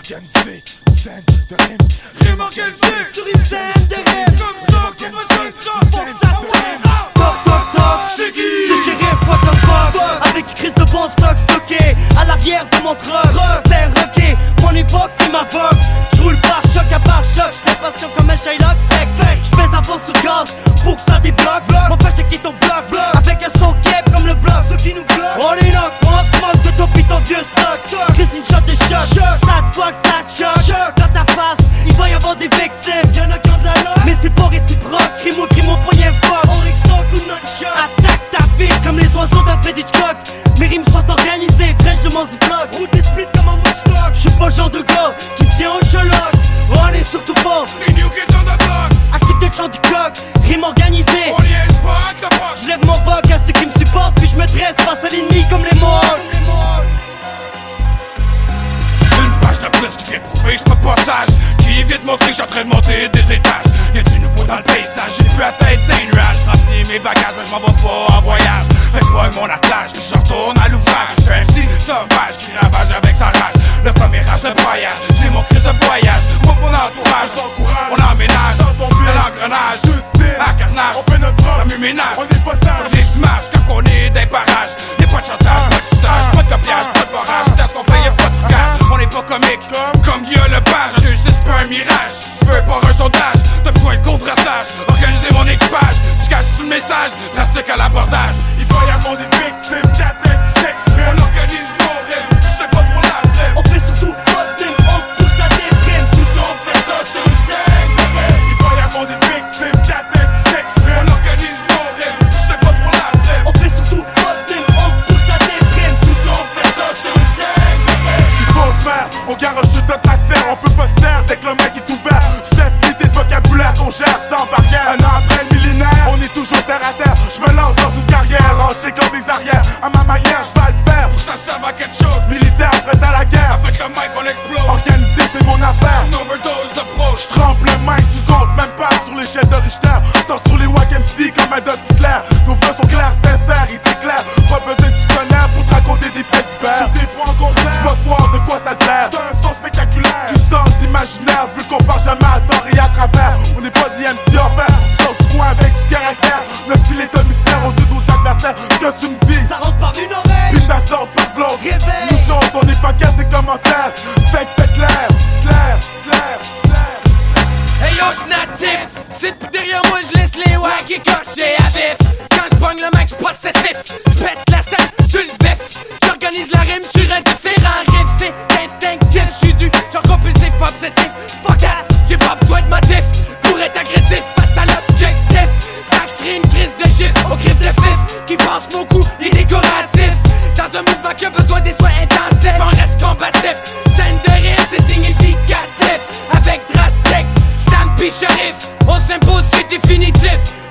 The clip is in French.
organisé, scène de rime. Rime organisé sur une scène de rime. Comme ça qu'on me donne ça, faut que ça tourne. Toc toc toc, c'est qui? C'est shérif, what the fuck. Avec du Christ de bon stock stocké à l'arrière de mon truck. T'es rocké, mon époque c'est ma vogue. J'roule par choc à par choc, j'étais patient comme un Shylock. Fake, j'pèse avant sur gaz pour que ça débloque. Mon frère checker ton bloc, avec un son cap comme le bloc. Ceux qui nous bloquent, on les knock, on se moque de ton pis ton vieux stock. Chris une shot de choc, ça te fuck, ça te choque. Dans ta face, il va y avoir des victimes. Y'en a qui ont de la loque, mais c'est pas réciproque. Crime-moi, poignet fuck. On rexon coup de notre choc. Attaque ta ville comme les oiseaux d'un Fred Hitchcock. Mes rimes sont organisées, fraîches de mon ziploc. Route des splits comme un Woodstock. J'suis pas le genre de gars qui tient au choloc. On est surtout pas les new kids on the block. actifs de chant du coq, rime organisée. On y est pas avec la box. J'lève mon boc à ceux qui me supportent, puis j'me dresse face à l'ennemi comme les Mohawks. Une page de plus qui vient prouver j'suis pas sage. Qui vient de montrer que j'suis en train de monter des étages. Y'a du nouveau dans le paysage, j'ai plus la tête d'un nuage. Remplis mes bagages, mais j'm'en vais pas en voyage. Fais pas mon attelage, puis j'retourne à l'ouvrage. J'suis un petit sauvage qui ravage avec sa rage. Le premier rage, le broyage, j'ai mon crise de voyage. Moi mon entourage, on emménage dans l'engrenage, à carnage, on fait notre drogue, comme ménage. On est pas sage, des images, quand on est des parages. Y'a pas de chantage, pas de stage, pas de copiage, pas de barrage. Dans ce qu'on fait, y'a pas de trucage. On est pas comique, comme Guillaume Lepage. Un 2-6, pas un mirage. Si tu veux pas un sondage, t'as besoin de contrastage. Organiser mon équipage, tu caches sous le message, drastique à l'abordage. Il va y avoir des victimes, t'attends qui s'expriment. On organise nos rimes, tu sais pas pour la vraie. On fait surtout pas de rime, on pousse à des primes. Tout ça, on fait ça sur une scène de rime. Il va y avoir des victimes, t'attends qui s'expriment. On organise nos rimes, tu sais pas pour la vraie. On fait surtout pas de rime, on pousse à des primes. Tout ça, on fait ça sur une scène de rime. Il faut le faire, on garoche toute notre matière. On peut pas se taire dès que le mec est ouvert. Suffit de vocabulaire qu'on gère sans barrière. Un entraîne millénaire, on est toujours terre à terre. Je me lance dans une carrière, rangée comme des arrières. À ma manière, je vais le faire. Pour que ça serve à quelque chose. Militaire, prêt à la guerre. Avec le mic, on explose. Organisé, c'est mon affaire. Une overdose d'approche. Je trempe le mic, tu comptes même pas sur l'échelle de Richter. Torture les Wack MC comme Adolf Hitler. Nos vœux sont clairs, sincères, ils t'éclairent. Pas besoin de dictionnaire pour te raconter des faits divers. Sur tes points en concert, tu vas voir de quoi ça te l'air. C'est un son spectaculaire qui sort d'imaginaire, vu qu'on part jamais à tort et à travers. On n'est pas d'IMC en paire, on sort du coin avec du caractère. Neuf filets de mystère aux yeux aux adversaires. Ce que tu me dis, Ça rentre par une oreille, puis ça sort par l'autre. réveille. Nous autres, on n'est pas qu'à des commentaires. Fait clair, clair, clair, clair. Hey yo, j'suis natif. C'est depuis derrière moi, j'laisse les wags écorchés à vif. Quand j'pogne le mec, j'suis possessif. J'pète la scène sur le vif. J'organise la rime sur un différent riff. C'est instinctif, j'suis du genre compulsif, obsessif. Fuck that, j'ai pas besoin de motif pour être agressif face à l'objectif. Ça crée une crise de chiffres au griffe de fif qui pense beaucoup, il est décoratif. Dans un mouvement qui a besoin des soins intensifs, on reste combatif. Scène de rime, c'est significatif. Avec drastique, Stan pis Sharif, on s'impose, c'est définitif.